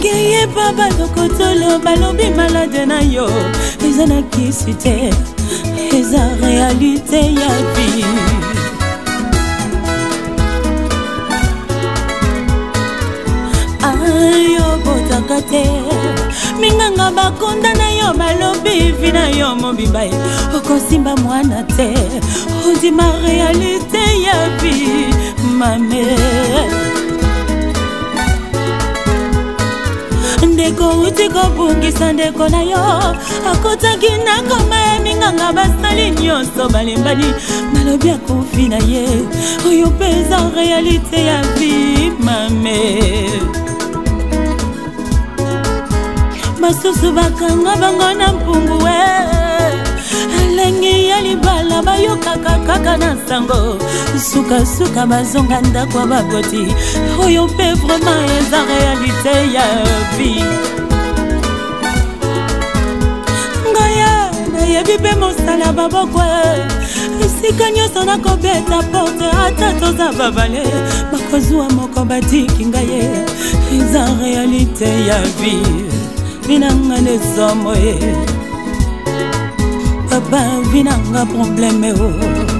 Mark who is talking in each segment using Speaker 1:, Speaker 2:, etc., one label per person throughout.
Speaker 1: Keye baba lokotolo balobi malade na yo. Eza na kisi te, eza réalité ya vie. Ayo botakate minganga bakonda na yo balobi vina yo mobimba okosimba mwana te. Odi ma réalité ya vie ma mère. Ndeko uti kobungisa ndeko na yo akotaki na koma minganga basali nyonso balembani balobi akufi na ye. Oyo pesa réalité ya vie ma mère. Masusu bakanga bango na mpungu we alengi ya libala bayokaka kaka na sango. Suka suka bazonga ndakwa baboti. Oyo pe vraiment eza réalité ya vie. Ngaya nayebi pe mosala babokwe. Esika nyonso nakobeta porte ata toza babale bakozwa moko batiki ngaye. Eza réalité ya vie. Vinanga nesomo ye papa vinanga probleme o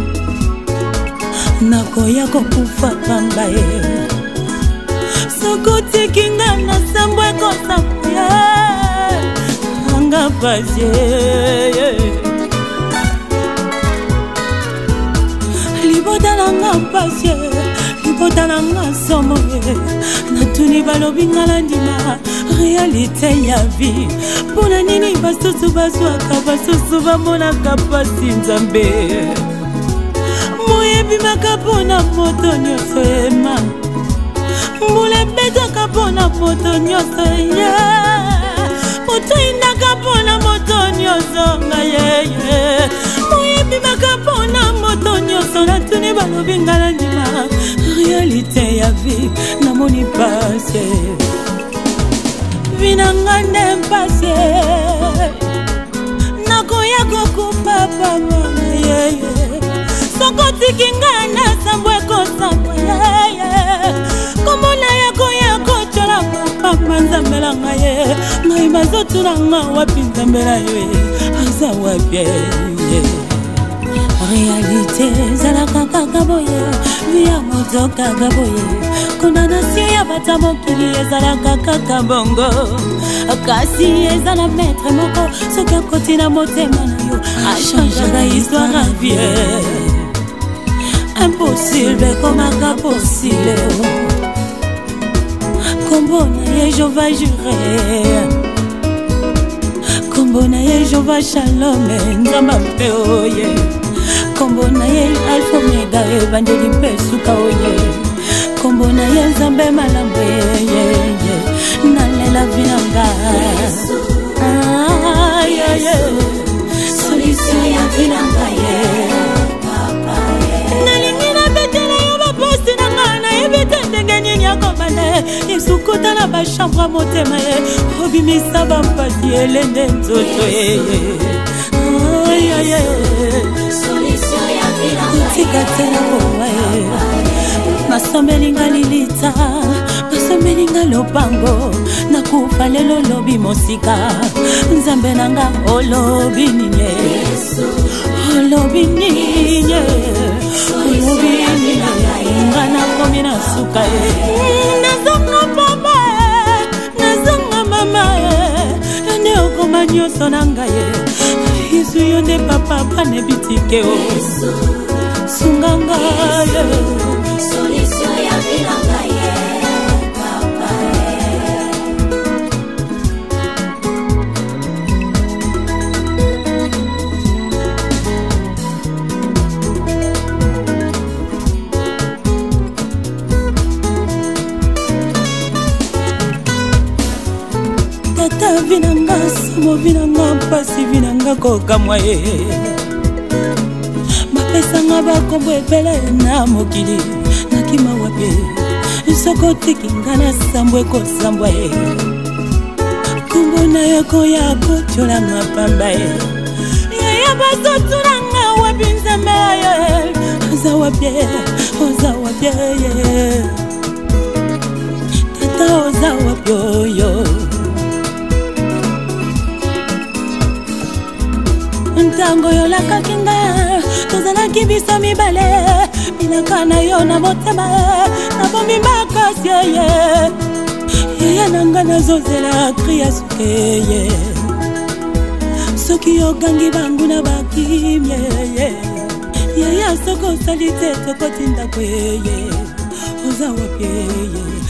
Speaker 1: nakoya kokufa pamba ye sokotikinga na sambwe kosapuye anga pasie libota nanga pasie libota nanga somo ye natuni balobi ngala ndima réalité ya vie. Pona nini basusu bazwaka basusu bamonaka pasi nzambe. Moyebi makapona moto nyonso ema mbula betaka pona moto nyonso ye. Moto indaka pona moto nyonso ngaye. Moyebi makapona moto nyonso natuni balobi ngala ndima réalité ya vie namoni pase. Vinanga nempase nakoya kokupa pama yeye. Sokotikinga na sambwe kosambwe yeye. Komona yako yako chola papa nzambela ngaye. Ngai bazotulanga wapi nzambela yo aza wapi ye. Réalité zala kaka boye via motoka gaboye. Condamnation ya bata mokili ezala kaka bongo. Kasi ezala maître moko soki akoti na motema na yo achangeaka histoire à vie. Impossible komaka possible. Kombo na ye Jehova jure, kombo na ye Jehova shalom nzamba mpe oye. Kombo na ye alpha omega evangeli mpe suka oye. Kombo na ye nzambe malambe ye nalela vinanga. Solution ya vinanga ye nalingi na betela yo baposti nanga nayebite ndenge nini yakobanda esukuta na bachambre motema ye obimisa bampasi elende nzoto ye. Tika tena boa ye masomelinga lilita masomelinga lopango nakufa lelo lobi mosika nzambe nanga olobi ninye olobi ninye olobi ninye ngana komi na suka ye nazonga papa nazonga mama ne okoma nyonso nanga ye Yesu yonde papa pane bitike o sunganga ye. Solution ya vinanga ye papa tata vinanga samo vinanga pasi vinanga kokamwa ye. Pesanga bakombo ebele na mokili nakima wape soko tikinga na sambwe kosambwa ye. Kombo na yako yako chola mapamba ye yaya bazotulanga wapi nzambe ye oza wapye ye tata oza wapyo yo. ntango yolakaki nga tozalaki biso mibale bilaka na yo na motema nabomi makasi yeye nanga nazozela kri ya suke soki ogangi bangu na bakimye yeye soko osali te tokoti ndako yeye oza wapi